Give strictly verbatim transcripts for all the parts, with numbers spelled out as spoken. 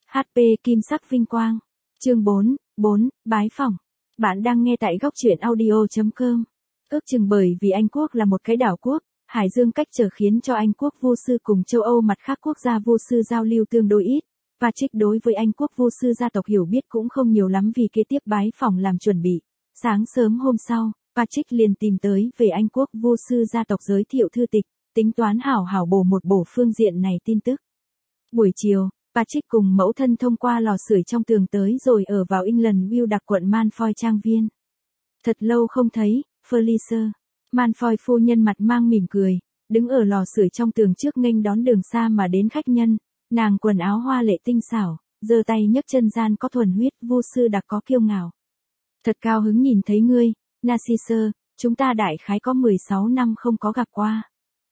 hát pê Kim sắc vinh quang. Chương bốn, bốn, bái phỏng. Bạn đang nghe tại góc truyện audio chấm com. Ước chừng bởi vì Anh quốc là một cái đảo quốc, hải dương cách trở khiến cho Anh quốc vô sư cùng châu Âu mặt khác quốc gia vô sư giao lưu tương đối ít. Patrick đối với Anh quốc vô sư gia tộc hiểu biết cũng không nhiều lắm vì kế tiếp bái phỏng làm chuẩn bị. Sáng sớm hôm sau, Patrick liền tìm tới về Anh quốc vô sư gia tộc giới thiệu thư tịch, tính toán hảo hảo bổ một bổ phương diện này tin tức. Buổi chiều, Patrick cùng mẫu thân thông qua lò sưởi trong tường tới rồi ở vào England View đặc quận Malfoy trang viên. Thật lâu không thấy, Felicia. Malfoy phu nhân mặt mang mỉm cười, đứng ở lò sưởi trong tường trước nghênh đón đường xa mà đến khách nhân. Nàng quần áo hoa lệ tinh xảo, giơ tay nhấc chân gian có thuần huyết vô sư đặc có kiêu ngạo. Thật cao hứng nhìn thấy ngươi, Narcisse, chúng ta đại khái có mười sáu năm không có gặp qua.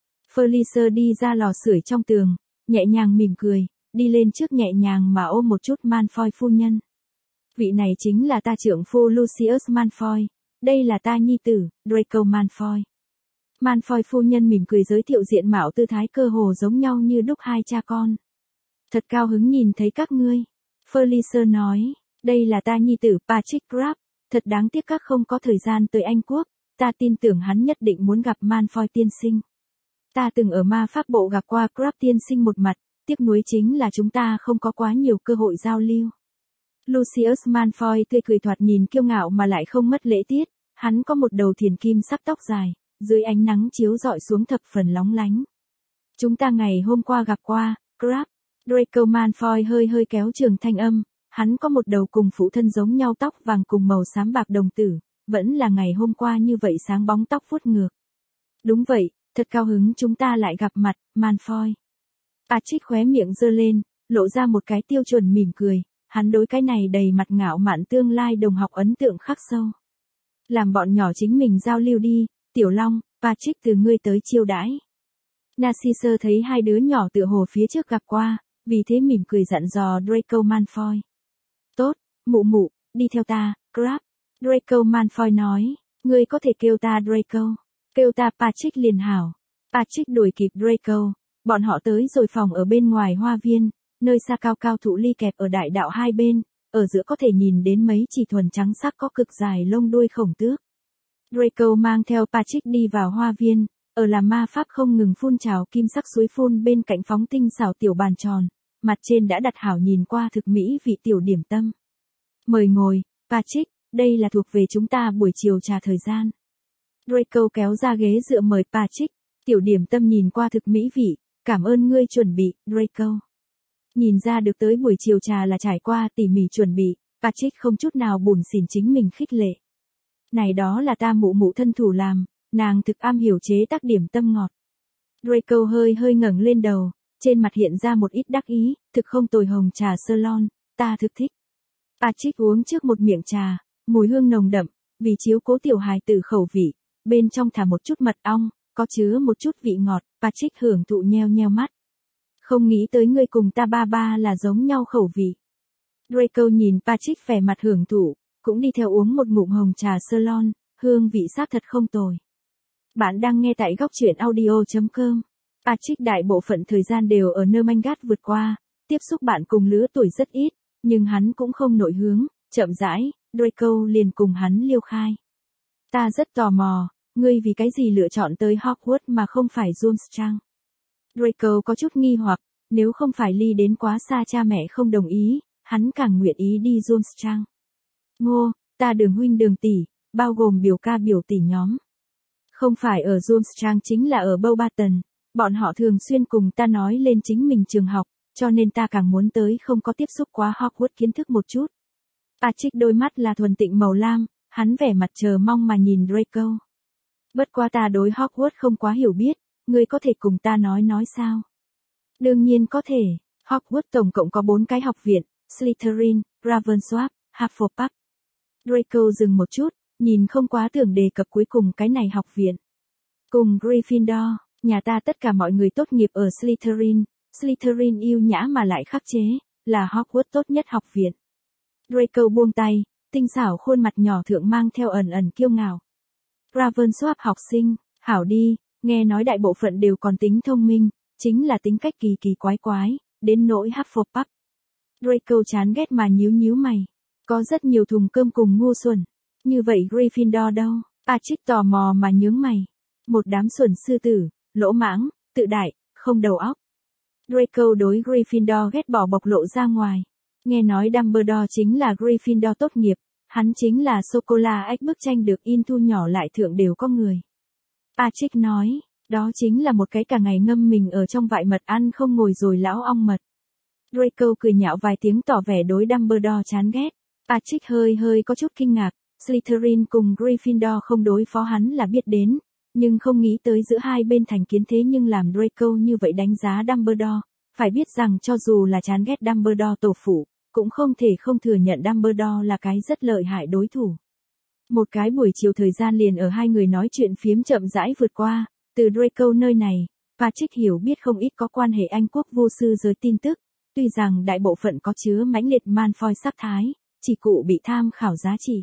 Felicia đi ra lò sưởi trong tường, nhẹ nhàng mỉm cười, đi lên trước nhẹ nhàng mà ôm một chút Malfoy phu nhân. Vị này chính là ta trưởng phu Lucius Malfoy, đây là ta nhi tử, Draco Malfoy. Malfoy phu nhân mỉm cười giới thiệu diện mạo tư thái cơ hồ giống nhau như đúc hai cha con. Thật cao hứng nhìn thấy các ngươi. Felicia nói, đây là ta nhi tử Patrick Crabbe, thật đáng tiếc các không có thời gian tới Anh quốc, ta tin tưởng hắn nhất định muốn gặp Malfoy tiên sinh. Ta từng ở ma pháp bộ gặp qua Crabbe tiên sinh một mặt, tiếc nuối chính là chúng ta không có quá nhiều cơ hội giao lưu. Lucius Malfoy tươi cười thoạt nhìn kiêu ngạo mà lại không mất lễ tiết, hắn có một đầu thiền kim sắc tóc dài, dưới ánh nắng chiếu rọi xuống thập phần lóng lánh. Chúng ta ngày hôm qua gặp qua, Crabbe. Draco Malfoy hơi hơi kéo trường thanh âm, hắn có một đầu cùng phụ thân giống nhau tóc vàng cùng màu xám bạc đồng tử, vẫn là ngày hôm qua như vậy sáng bóng tóc vuốt ngược. Đúng vậy, thật cao hứng chúng ta lại gặp mặt, Malfoy. Patrick khóe miệng giơ lên, lộ ra một cái tiêu chuẩn mỉm cười, hắn đối cái này đầy mặt ngạo mạn tương lai đồng học ấn tượng khắc sâu. Làm bọn nhỏ chính mình giao lưu đi, Tiểu Long, Patrick từ ngươi tới chiêu đãi. Narcisse thấy hai đứa nhỏ tựa hồ phía trước gặp qua, vì thế mỉm cười dặn dò Draco Malfoy. Tốt, mụ mụ, đi theo ta, Crabbe. Draco Malfoy nói, ngươi có thể kêu ta Draco, kêu ta Patrick liền hảo. Patrick đuổi kịp Draco, bọn họ tới rồi phòng ở bên ngoài hoa viên, nơi xa cao cao thụ ly kẹp ở đại đạo hai bên, ở giữa có thể nhìn đến mấy chỉ thuần trắng sắc có cực dài lông đuôi khổng tước. Draco mang theo Patrick đi vào hoa viên, ở làm ma pháp không ngừng phun trào kim sắc suối phun bên cạnh phóng tinh xảo tiểu bàn tròn, mặt trên đã đặt hảo nhìn qua thực mỹ vị tiểu điểm tâm. Mời ngồi, Patrick, đây là thuộc về chúng ta buổi chiều trà thời gian. Draco kéo ra ghế dựa mời Patrick, tiểu điểm tâm nhìn qua thực mỹ vị, cảm ơn ngươi chuẩn bị, Draco. Nhìn ra được tới buổi chiều trà là trải qua tỉ mỉ chuẩn bị, Patrick không chút nào buồn xỉn chính mình khích lệ. Này đó là ta mụ mụ thân thủ làm, nàng thực am hiểu chế tác điểm tâm ngọt. Draco hơi hơi ngẩng lên đầu, trên mặt hiện ra một ít đắc ý, thực không tồi hồng trà Ceylon, ta thực thích. Patrick uống trước một miệng trà, mùi hương nồng đậm, vì chiếu cố tiểu hài tử khẩu vị, bên trong thả một chút mật ong, có chứa một chút vị ngọt, Patrick hưởng thụ nheo nheo mắt. Không nghĩ tới ngươi cùng ta ba ba là giống nhau khẩu vị. Draco nhìn Patrick vẻ mặt hưởng thụ, cũng đi theo uống một ngụm hồng trà Ceylon, hương vị xác thật không tồi. Bạn đang nghe tại góc truyện audio chấm com. Patrick đại bộ phận thời gian đều ở nơi manh gát vượt qua, tiếp xúc bạn cùng lứa tuổi rất ít, nhưng hắn cũng không nội hướng, chậm rãi, Draco liền cùng hắn liêu khai. Ta rất tò mò, ngươi vì cái gì lựa chọn tới Hogwarts mà không phải Durmstrang? Draco có chút nghi hoặc, nếu không phải ly đến quá xa cha mẹ không đồng ý, hắn càng nguyện ý đi Durmstrang. Ngô, ta đường huynh đường tỷ, bao gồm biểu ca biểu tỷ nhóm. Không phải ở Durmstrang chính là ở Beauxbaton, bọn họ thường xuyên cùng ta nói lên chính mình trường học, cho nên ta càng muốn tới không có tiếp xúc quá Hogwarts kiến thức một chút. Patrick đôi mắt là thuần tịnh màu lam, hắn vẻ mặt chờ mong mà nhìn Draco. Bất qua ta đối Hogwarts không quá hiểu biết, ngươi có thể cùng ta nói nói sao? Đương nhiên có thể, Hogwarts tổng cộng có bốn cái học viện, Slytherin, Ravenclaw, Hufflepuff. Draco dừng một chút, nhìn không quá tưởng đề cập cuối cùng cái này học viện. Cùng Gryffindor, nhà ta tất cả mọi người tốt nghiệp ở Slytherin, Slytherin yêu nhã mà lại khắc chế, là Hogwarts tốt nhất học viện. Draco buông tay, tinh xảo khuôn mặt nhỏ thượng mang theo ẩn ẩn kiêu ngạo. Ravenclaw học sinh, hảo đi, nghe nói đại bộ phận đều còn tính thông minh, chính là tính cách kỳ kỳ quái quái, đến nỗi Hufflepuff. Draco chán ghét mà nhíu nhíu mày. Có rất nhiều thùng cơm cùng ngu xuẩn. Như vậy Gryffindor đâu? Patrick tò mò mà nhướng mày. Một đám xuẩn sư tử, lỗ mãng, tự đại, không đầu óc. Draco đối Gryffindor ghét bỏ bộc lộ ra ngoài. Nghe nói Dumbledore chính là Gryffindor tốt nghiệp, hắn chính là sô-cô-la ếch bức tranh được in thu nhỏ lại thượng đều có người. Patrick nói, đó chính là một cái cả ngày ngâm mình ở trong vại mật ăn không ngồi rồi lão ong mật. Draco cười nhạo vài tiếng tỏ vẻ đối Dumbledore chán ghét. Patrick hơi hơi có chút kinh ngạc, Slytherin cùng Gryffindor không đối phó hắn là biết đến, nhưng không nghĩ tới giữa hai bên thành kiến thế nhưng làm Draco như vậy đánh giá Dumbledore, phải biết rằng cho dù là chán ghét Dumbledore tổ phụ, cũng không thể không thừa nhận Dumbledore là cái rất lợi hại đối thủ. Một cái buổi chiều thời gian liền ở hai người nói chuyện phiếm chậm rãi vượt qua, từ Draco nơi này, Patrick hiểu biết không ít có quan hệ Anh quốc vô sư giới tin tức, tuy rằng đại bộ phận có chứa mãnh liệt Malfoy sắc thái, chỉ cụ bị tham khảo giá trị.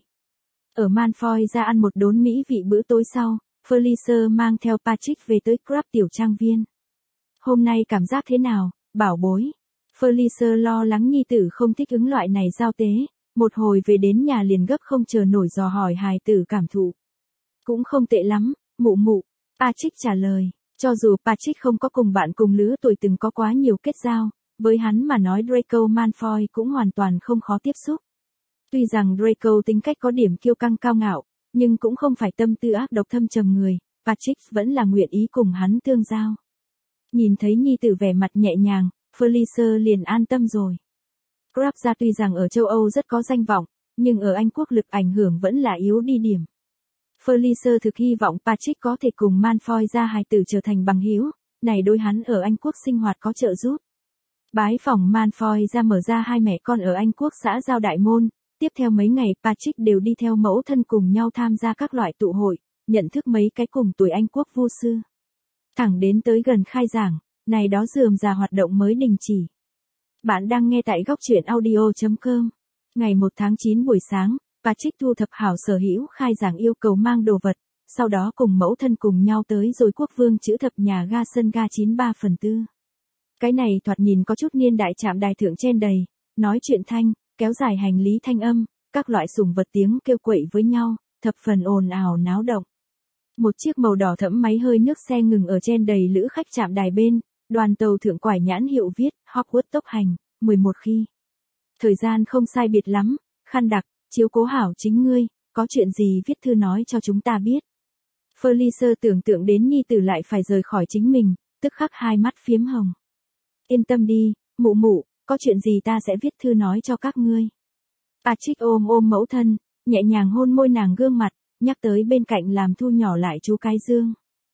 Ở Malfoy ra ăn một đốn mỹ vị bữa tối sau, Felicia mang theo Patrick về tới Crabbe tiểu trang viên. Hôm nay cảm giác thế nào, bảo bối? Felicia lo lắng nhi tử không thích ứng loại này giao tế, một hồi về đến nhà liền gấp không chờ nổi dò hỏi hài tử cảm thụ. Cũng không tệ lắm, mụ mụ, Patrick trả lời, cho dù Patrick không có cùng bạn cùng lứa tuổi từng có quá nhiều kết giao, với hắn mà nói Draco Malfoy cũng hoàn toàn không khó tiếp xúc. Tuy rằng Draco tính cách có điểm kiêu căng cao ngạo, nhưng cũng không phải tâm tư ác độc thâm trầm người, Patrick vẫn là nguyện ý cùng hắn tương giao. Nhìn thấy nhi tử vẻ mặt nhẹ nhàng, Felicia liền an tâm rồi. Crabbe ra tuy rằng ở châu Âu rất có danh vọng, nhưng ở Anh quốc lực ảnh hưởng vẫn là yếu đi điểm. Felicia thực hy vọng Patrick có thể cùng Malfoy ra hài tử trở thành bằng hữu, này đối hắn ở Anh quốc sinh hoạt có trợ giúp. Bái phỏng Malfoy ra mở ra hai mẹ con ở Anh quốc xã giao đại môn, tiếp theo mấy ngày Patrick đều đi theo mẫu thân cùng nhau tham gia các loại tụ hội, nhận thức mấy cái cùng tuổi Anh quốc vô sư. Thẳng đến tới gần khai giảng, này đó rườm rà hoạt động mới đình chỉ. Bạn đang nghe tại góc truyện audio chấm com. Ngày một tháng chín buổi sáng, Patrick thu thập hảo sở hữu khai giảng yêu cầu mang đồ vật, sau đó cùng mẫu thân cùng nhau tới rồi quốc vương chữ thập nhà ga sân ga chín ba phần tư. Cái này thoạt nhìn có chút niên đại trạm đài thượng trên đầy, nói chuyện thanh, kéo dài hành lý thanh âm, các loại sủng vật tiếng kêu quậy với nhau, thập phần ồn ào náo động. Một chiếc màu đỏ thẫm máy hơi nước xe ngừng ở trên đầy lữ khách trạm đài bên, đoàn tàu thượng quải nhãn hiệu viết, Hogwarts tốc hành, mười một khi. Thời gian không sai biệt lắm, khăn đặc, chiếu cố hảo chính ngươi, có chuyện gì viết thư nói cho chúng ta biết. Felicia tưởng tượng đến nhi tử lại phải rời khỏi chính mình, tức khắc hai mắt phiếm hồng. Yên tâm đi, mụ mụ, có chuyện gì ta sẽ viết thư nói cho các ngươi. Patrick ôm ôm mẫu thân, nhẹ nhàng hôn môi nàng gương mặt, nhắc tới bên cạnh làm thu nhỏ lại chú cái dương.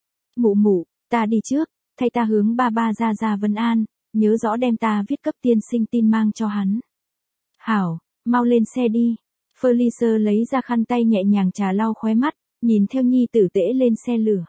Mụ mụ, ta đi trước, thay ta hướng ba ba ra ra Vân An, nhớ rõ đem ta viết cấp tiên sinh tin mang cho hắn. Hảo, mau lên xe đi. Felicia lấy ra khăn tay nhẹ nhàng trà lau khóe mắt, nhìn theo nhi tử tễ lên xe lửa.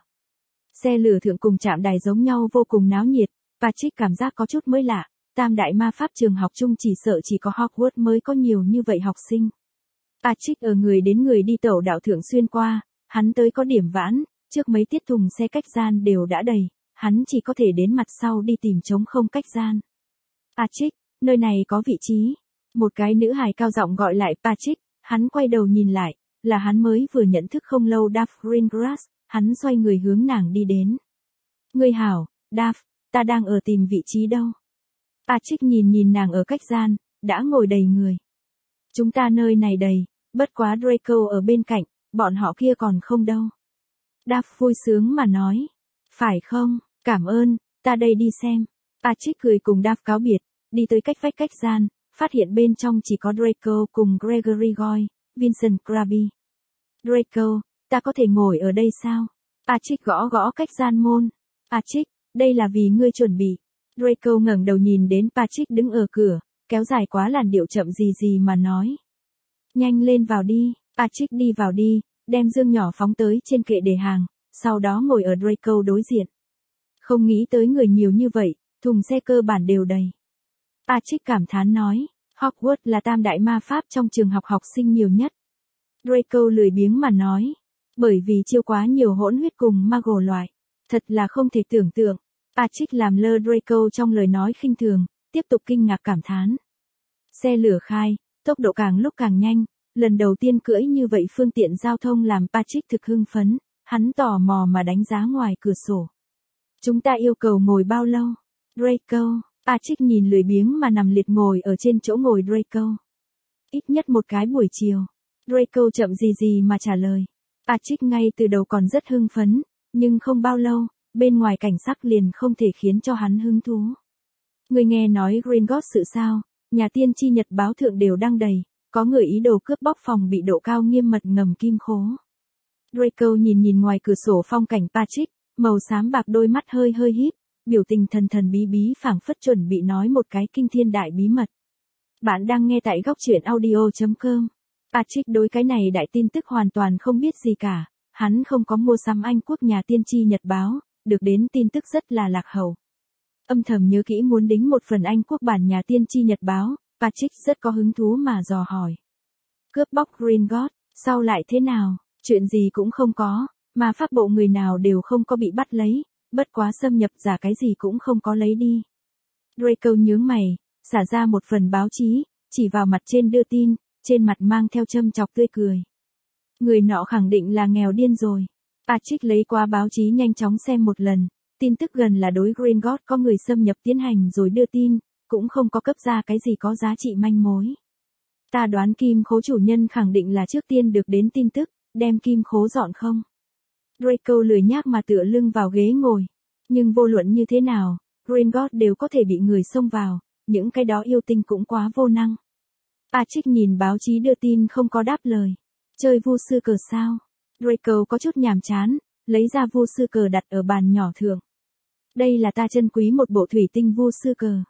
Xe lửa thượng cùng trạm đài giống nhau vô cùng náo nhiệt, Patrick cảm giác có chút mới lạ, tam đại ma pháp trường học chung chỉ sợ chỉ có Hogwarts mới có nhiều như vậy học sinh. Patrick ở người đến người đi tàu đạo thượng xuyên qua, hắn tới có điểm vãn, trước mấy tiết thùng xe cách gian đều đã đầy, hắn chỉ có thể đến mặt sau đi tìm trống không cách gian. Patrick, nơi này có vị trí. Một cái nữ hài cao giọng gọi lại Patrick, hắn quay đầu nhìn lại, là hắn mới vừa nhận thức không lâu Daphne Greengrass, hắn xoay người hướng nàng đi đến. Ngươi hảo, Daphne, ta đang ở tìm vị trí đâu. Patrick nhìn nhìn nàng ở cách gian, đã ngồi đầy người. Chúng ta nơi này đầy, bất quá Draco ở bên cạnh, bọn họ kia còn không đâu. Daphne vui sướng mà nói. Phải không, cảm ơn, ta đây đi xem. Patrick cười cùng Daphne cáo biệt, đi tới cách vách cách gian, phát hiện bên trong chỉ có Draco cùng Gregory Goyle, Vincent Crabbe. Draco, ta có thể ngồi ở đây sao? Patrick gõ gõ cách gian môn. Patrick, đây là vì ngươi chuẩn bị. Draco ngẩng đầu nhìn đến Patrick đứng ở cửa, kéo dài quá làn điệu chậm gì gì mà nói. Nhanh lên vào đi, Patrick đi vào đi, đem dương nhỏ phóng tới trên kệ để hàng, sau đó ngồi ở Draco đối diện. Không nghĩ tới người nhiều như vậy, thùng xe cơ bản đều đầy. Patrick cảm thán nói, Hogwarts là tam đại ma pháp trong trường học học sinh nhiều nhất. Draco lười biếng mà nói, bởi vì chiêu quá nhiều hỗn huyết cùng Muggle loại, thật là không thể tưởng tượng. Patrick làm lơ Draco trong lời nói khinh thường, tiếp tục kinh ngạc cảm thán. Xe lửa khai, tốc độ càng lúc càng nhanh, lần đầu tiên cưỡi như vậy phương tiện giao thông làm Patrick thực hưng phấn, hắn tò mò mà đánh giá ngoài cửa sổ. Chúng ta yêu cầu ngồi bao lâu? Draco, Patrick nhìn lười biếng mà nằm liệt ngồi ở trên chỗ ngồi Draco. Ít nhất một cái buổi chiều. Draco chậm gì gì mà trả lời. Patrick ngay từ đầu còn rất hưng phấn, nhưng không bao lâu, bên ngoài cảnh sắc liền không thể khiến cho hắn hứng thú. Người nghe nói Gringotts sự sao, nhà tiên tri nhật báo thượng đều đăng đầy, có người ý đồ cướp bóc phòng bị độ cao nghiêm mật ngầm kim khố. Draco nhìn nhìn ngoài cửa sổ phong cảnh Patrick, màu xám bạc đôi mắt hơi hơi híp, biểu tình thần thần bí bí phảng phất chuẩn bị nói một cái kinh thiên đại bí mật. Bạn đang nghe tại góc truyện audio chấm com. Patrick đối cái này đại tin tức hoàn toàn không biết gì cả, hắn không có mua sắm Anh quốc nhà tiên tri nhật báo, được đến tin tức rất là lạc hậu. Âm thầm nhớ kỹ muốn đính một phần Anh quốc bản nhà tiên tri nhật báo, Patrick rất có hứng thú mà dò hỏi. Cướp bóc Gringotts, sau lại thế nào, chuyện gì cũng không có, mà pháp bộ người nào đều không có bị bắt lấy, bất quá xâm nhập giả cái gì cũng không có lấy đi. Draco nhướng mày, xả ra một phần báo chí, chỉ vào mặt trên đưa tin, trên mặt mang theo châm chọc tươi cười. Người nọ khẳng định là nghèo điên rồi. Patrick lấy qua báo chí nhanh chóng xem một lần, tin tức gần là đối Gringotts có người xâm nhập tiến hành rồi đưa tin, cũng không có cấp ra cái gì có giá trị manh mối. Ta đoán kim khố chủ nhân khẳng định là trước tiên được đến tin tức, đem kim khố dọn không. Draco lười nhác mà tựa lưng vào ghế ngồi. Nhưng vô luận như thế nào, Gringotts đều có thể bị người xông vào, những cái đó yêu tinh cũng quá vô năng. Patrick nhìn báo chí đưa tin không có đáp lời. Chơi vu sư cờ sao? Draco có chút nhàm chán, lấy ra vu sư cờ đặt ở bàn nhỏ thượng. Đây là ta trân quý một bộ thủy tinh vu sư cờ.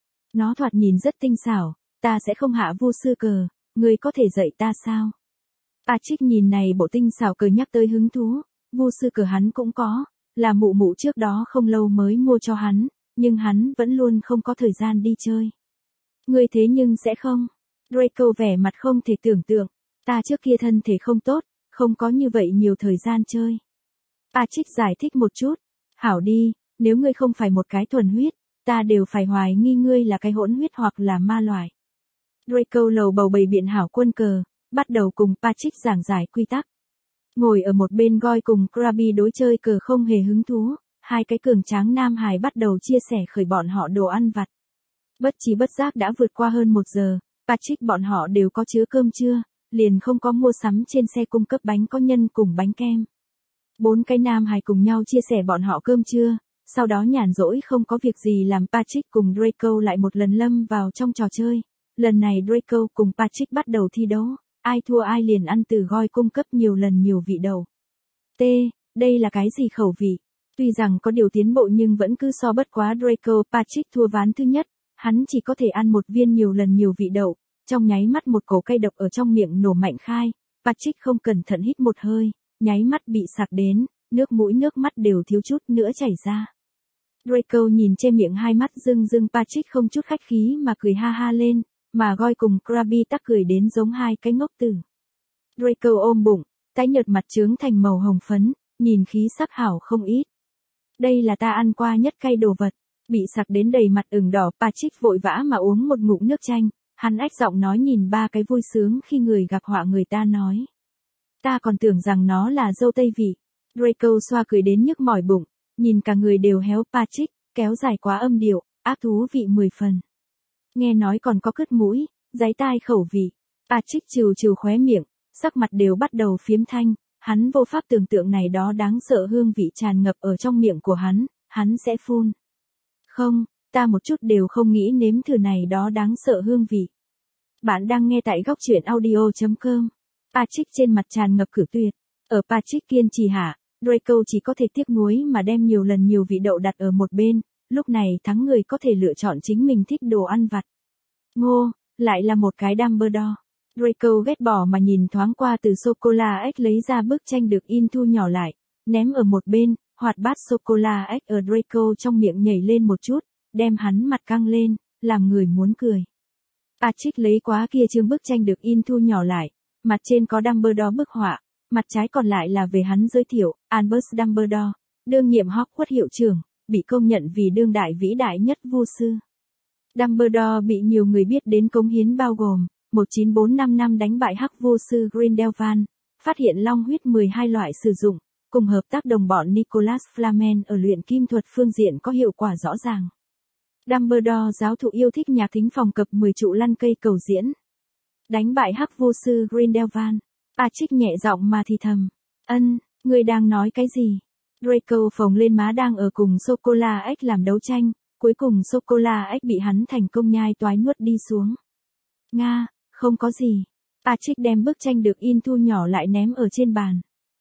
Nó thoạt nhìn rất tinh xảo, ta sẽ không hạ vu sư cờ, ngươi có thể dạy ta sao? Patrick nhìn này bộ tinh xảo cờ nhắc tới hứng thú, vu sư cờ hắn cũng có, là mụ mụ trước đó không lâu mới mua cho hắn, nhưng hắn vẫn luôn không có thời gian đi chơi. Ngươi thế nhưng sẽ không? Draco vẻ mặt không thể tưởng tượng, ta trước kia thân thể không tốt, không có như vậy nhiều thời gian chơi. Patrick giải thích một chút, hảo đi, nếu ngươi không phải một cái thuần huyết, ta đều phải hoài nghi ngươi là cái hỗn huyết hoặc là ma loại. Draco lầu bầu bày biện hảo quân cờ, bắt đầu cùng Patrick giảng giải quy tắc. Ngồi ở một bên Goy cùng Krabi đối chơi cờ không hề hứng thú, hai cái cường tráng nam hài bắt đầu chia sẻ khởi bọn họ đồ ăn vặt. Bất trí bất giác đã vượt qua hơn một giờ, Patrick bọn họ đều có chứa cơm trưa, liền không có mua sắm trên xe cung cấp bánh có nhân cùng bánh kem. Bốn cái nam hài cùng nhau chia sẻ bọn họ cơm trưa, sau đó nhàn rỗi không có việc gì làm Patrick cùng Draco lại một lần lâm vào trong trò chơi. Lần này Draco cùng Patrick bắt đầu thi đấu, ai thua ai liền ăn từ Goy cung cấp nhiều lần nhiều vị đậu. T, đây là cái gì khẩu vị? Tuy rằng có điều tiến bộ nhưng vẫn cứ so bất quá Draco. Patrick thua ván thứ nhất, hắn chỉ có thể ăn một viên nhiều lần nhiều vị đậu, trong nháy mắt một cổ cay độc ở trong miệng nổ mạnh khai, Patrick không cẩn thận hít một hơi, nháy mắt bị sặc đến, nước mũi nước mắt đều thiếu chút nữa chảy ra. Draco nhìn che miệng hai mắt rưng rưng Patrick không chút khách khí mà cười ha ha lên, mà Goy cùng Krabi tắc cười đến giống hai cái ngốc tử. Draco ôm bụng, tái nhợt mặt trướng thành màu hồng phấn, nhìn khí sắc hảo không ít. Đây là ta ăn qua nhất cay đồ vật, bị sặc đến đầy mặt ửng đỏ Patrick vội vã mà uống một ngụm nước chanh, hắn ách giọng nói nhìn ba cái vui sướng khi người gặp họa người ta nói. Ta còn tưởng rằng nó là dâu tây vị. Draco xoa cười đến nhức mỏi bụng, nhìn cả người đều héo Patrick, kéo dài quá âm điệu, ác thú vị mười phần. Nghe nói còn có cứt mũi, dáy tai khẩu vị. Patrick trừ trừ khóe miệng, sắc mặt đều bắt đầu phiếm thanh, hắn vô pháp tưởng tượng này đó đáng sợ hương vị tràn ngập ở trong miệng của hắn, hắn sẽ phun. Không, ta một chút đều không nghĩ nếm thử này đó đáng sợ hương vị. Bạn đang nghe tại góc truyện audio chấm com. Patrick trên mặt tràn ngập cử tuyệt. Ở Patrick kiên trì hạ, Draco chỉ có thể tiếc nuối mà đem nhiều lần nhiều vị đậu đặt ở một bên, lúc này thắng người có thể lựa chọn chính mình thích đồ ăn vặt. Ngô, lại là một cái Dumbledore. Draco ghét bỏ mà nhìn thoáng qua từ sô-cô-la ếch lấy ra bức tranh được in thu nhỏ lại, ném ở một bên, hoạt bát sô-cô-la ếch ở Draco trong miệng nhảy lên một chút, đem hắn mặt căng lên, làm người muốn cười. Patrick lấy quá kia chương bức tranh được in thu nhỏ lại, mặt trên có Dumbledore bức họa, mặt trái còn lại là về hắn giới thiệu, Albus Dumbledore, đương nhiệm Hogwarts hiệu trưởng, bị công nhận vì đương đại vĩ đại nhất vu sư. Dumbledore bị nhiều người biết đến cống hiến bao gồm một chín bốn năm năm đánh bại Hắc Vô sư Grindelwald, phát hiện long huyết mười hai loại sử dụng, cùng hợp tác đồng bọn Nicholas Flamel ở luyện kim thuật phương diện có hiệu quả rõ ràng. Dumbledore giáo thụ yêu thích nhạc thính phòng cập mười trụ lăn cây cầu diễn. Đánh bại Hắc Vô sư Grindelwald. Patrick nhẹ giọng mà thì thầm. Ân, ngươi đang nói cái gì? Draco phồng lên má đang ở cùng Sô-cô-la ếch làm đấu tranh, cuối cùng Sô-cô-la ếch bị hắn thành công nhai toái nuốt đi xuống. Nga, không có gì. Patrick đem bức tranh được in thu nhỏ lại ném ở trên bàn.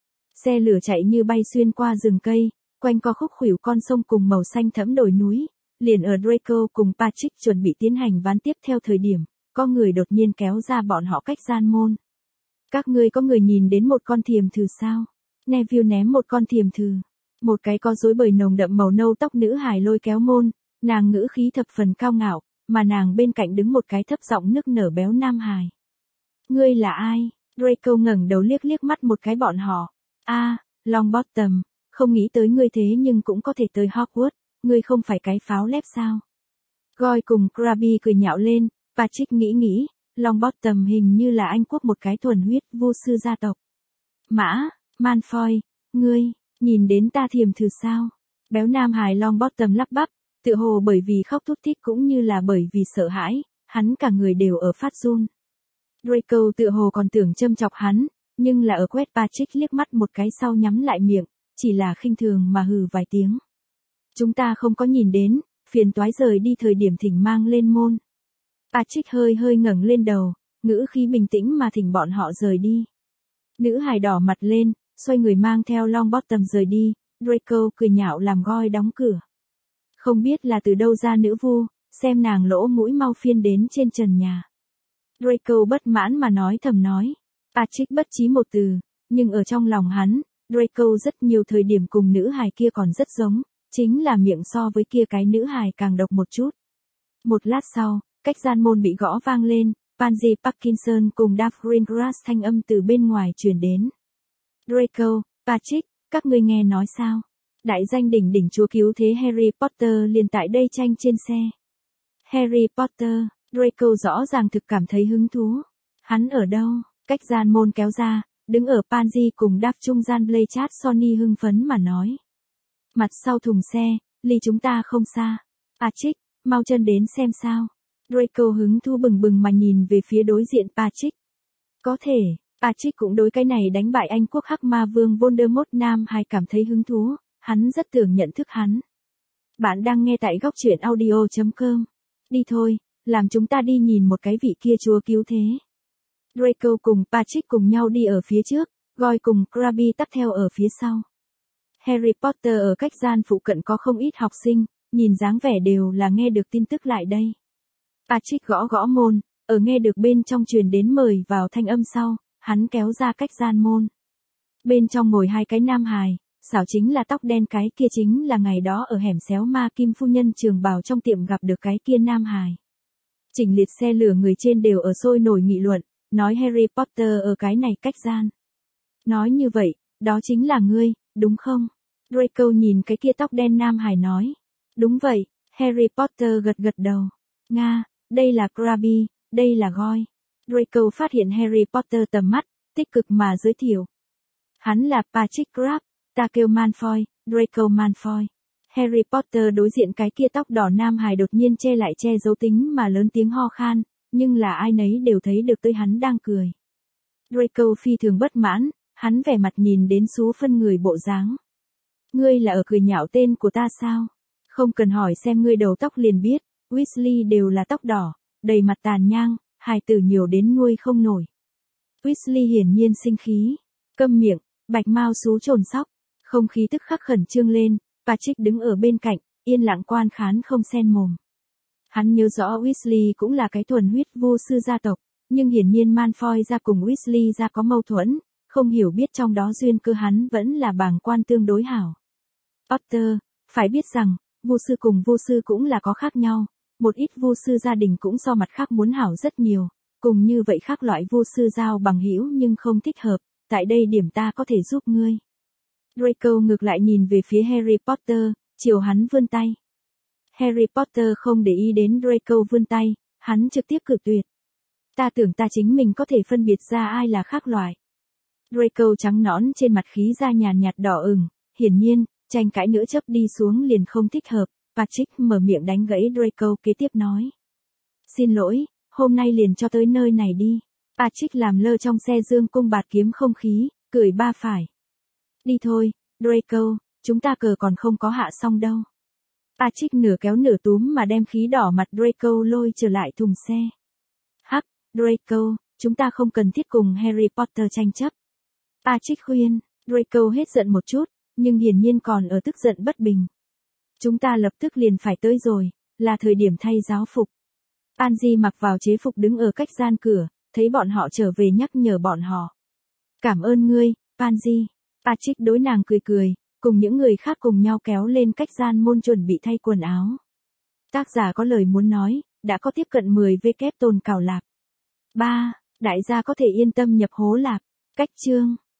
Xe lửa chạy như bay xuyên qua rừng cây, quanh co khúc khuỷu con sông cùng màu xanh thẫm đồi núi, liền ở Draco cùng Patrick chuẩn bị tiến hành ván tiếp theo thời điểm, có người đột nhiên kéo ra bọn họ cách gian môn. Các ngươi có người nhìn đến một con thiềm thử sao? Neville ném một con thiềm thử. Một cái có rối bời nồng đậm màu nâu tóc nữ hài lôi kéo môn, nàng ngữ khí thập phần cao ngạo, mà nàng bên cạnh đứng một cái thấp giọng nức nở béo nam hài. Ngươi là ai? Draco ngẩng đầu liếc liếc mắt một cái bọn họ. A, à, Longbottom, không nghĩ tới ngươi thế nhưng cũng có thể tới Hogwarts, ngươi không phải cái pháo lép sao? Goyle cùng Crabbe cười nhạo lên, Patrick nghĩ nghĩ, Longbottom hình như là Anh quốc một cái thuần huyết vô sư gia tộc. Mã, Malfoy, ngươi, nhìn đến ta thiềm thử sao? Béo nam hài Longbottom lắp bắp, tự hồ bởi vì khóc thút thít cũng như là bởi vì sợ hãi, hắn cả người đều ở phát run. Draco tự hồ còn tưởng châm chọc hắn, nhưng là ở quét Patrick liếc mắt một cái sau nhắm lại miệng, chỉ là khinh thường mà hừ vài tiếng. Chúng ta không có nhìn đến, phiền toái rời đi thời điểm thỉnh mang lên môn. Patrick hơi hơi ngẩng lên đầu, ngữ khí bình tĩnh mà thỉnh bọn họ rời đi. Nữ hài đỏ mặt lên, xoay người mang theo Longbottom rời đi, Draco cười nhạo làm Goyle đóng cửa. Không biết là từ đâu ra nữ vu, xem nàng lỗ mũi mau phiên đến trên trần nhà. Draco bất mãn mà nói thầm nói. Patrick bất trí một từ, nhưng ở trong lòng hắn, Draco rất nhiều thời điểm cùng nữ hài kia còn rất giống, chính là miệng so với kia cái nữ hài càng độc một chút. Một lát sau, cách gian môn bị gõ vang lên, Pansy Parkinson cùng Daphne Greengrass thanh âm từ bên ngoài truyền đến. Draco, Patrick, các ngươi nghe nói sao? Đại danh đỉnh đỉnh chúa cứu thế Harry Potter liền tại đây tranh trên xe. Harry Potter, Draco rõ ràng thực cảm thấy hứng thú. Hắn ở đâu? Cách gian môn kéo ra, đứng ở Pansy cùng Daphne trung gian Blanchard Sonny hưng phấn mà nói. Mặt sau thùng xe, ly chúng ta không xa. Patrick, mau chân đến xem sao. Draco hứng thú bừng bừng mà nhìn về phía đối diện Patrick. Có thể, Patrick cũng đối cái này đánh bại Anh quốc hắc ma vương Voldemort nam hài cảm thấy hứng thú, hắn rất tưởng nhận thức hắn. Bạn đang nghe tại góc truyện audio chấm com. Đi thôi, làm chúng ta đi nhìn một cái vị kia chúa cứu thế. Draco cùng Patrick cùng nhau đi ở phía trước, Goyle cùng Crabbe tắt theo ở phía sau. Harry Potter ở cách gian phụ cận có không ít học sinh, nhìn dáng vẻ đều là nghe được tin tức lại đây. Patrick gõ gõ môn, ở nghe được bên trong truyền đến mời vào thanh âm sau, hắn kéo ra cách gian môn. Bên trong ngồi hai cái nam hài, xảo chính là tóc đen cái kia chính là ngày đó ở hẻm xéo ma Kim phu nhân trường bào trong tiệm gặp được cái kia nam hài. Chỉnh liệt xe lửa người trên đều ở sôi nổi nghị luận, nói Harry Potter ở cái này cách gian. Nói như vậy, đó chính là ngươi, đúng không? Draco nhìn cái kia tóc đen nam hài nói. Đúng vậy, Harry Potter gật gật đầu. Nga, đây là Crabbe, đây là Goyle. Draco phát hiện Harry Potter tầm mắt, tích cực mà giới thiệu. Hắn là Patrick Crabbe, ta kêu Malfoy, Draco Malfoy. Harry Potter đối diện cái kia tóc đỏ nam hài đột nhiên che lại che giấu tính mà lớn tiếng ho khan, nhưng là ai nấy đều thấy được tới hắn đang cười. Draco phi thường bất mãn, hắn vẻ mặt nhìn đến xú phân người bộ dáng. Ngươi là ở cười nhạo tên của ta sao? Không cần hỏi xem ngươi đầu tóc liền biết, Weasley đều là tóc đỏ, đầy mặt tàn nhang, hài tử nhiều đến nuôi không nổi. Weasley hiển nhiên sinh khí, câm miệng, bạch mao xú trồn sóc, không khí tức khắc khẩn trương lên, Patrick đứng ở bên cạnh, yên lặng quan khán không sen mồm. Hắn nhớ rõ Weasley cũng là cái thuần huyết vô sư gia tộc, nhưng hiển nhiên Malfoy gia cùng Weasley gia có mâu thuẫn, không hiểu biết trong đó duyên cơ hắn vẫn là bàng quan tương đối hảo. Potter, phải biết rằng, vô sư cùng vô sư cũng là có khác nhau, một ít vô sư gia đình cũng so mặt khác muốn hảo rất nhiều, cùng như vậy khác loại vô sư giao bằng hữu nhưng không thích hợp, tại đây điểm ta có thể giúp ngươi. Draco ngược lại nhìn về phía Harry Potter, chiều hắn vươn tay. Harry Potter không để ý đến Draco vươn tay, hắn trực tiếp cự tuyệt. Ta tưởng ta chính mình có thể phân biệt ra ai là khác loại. Draco trắng nõn trên mặt khí da nhàn nhạt đỏ ửng, hiển nhiên, tranh cãi nữa chấp đi xuống liền không thích hợp. Patrick mở miệng đánh gãy Draco kế tiếp nói. Xin lỗi, hôm nay liền cho tới nơi này đi. Patrick làm lơ trong xe dương cung bạt kiếm không khí, cười ba phải. Đi thôi, Draco, chúng ta cờ còn không có hạ xong đâu. Patrick nửa kéo nửa túm mà đem khí đỏ mặt Draco lôi trở lại thùng xe. Hắc, Draco, chúng ta không cần thiết cùng Harry Potter tranh chấp. Patrick khuyên, Draco hết giận một chút, nhưng hiển nhiên còn ở tức giận bất bình. Chúng ta lập tức liền phải tới rồi, là thời điểm thay giáo phục. Pansy mặc vào chế phục đứng ở cách gian cửa, thấy bọn họ trở về nhắc nhở bọn họ. Cảm ơn ngươi, Pansy. Patrick đối nàng cười cười, cùng những người khác cùng nhau kéo lên cách gian môn chuẩn bị thay quần áo. Tác giả có lời muốn nói, đã có tiếp cận mười vê kép tồn cào lạp. ba. Đại gia có thể yên tâm nhập hố lạp. Cách chương.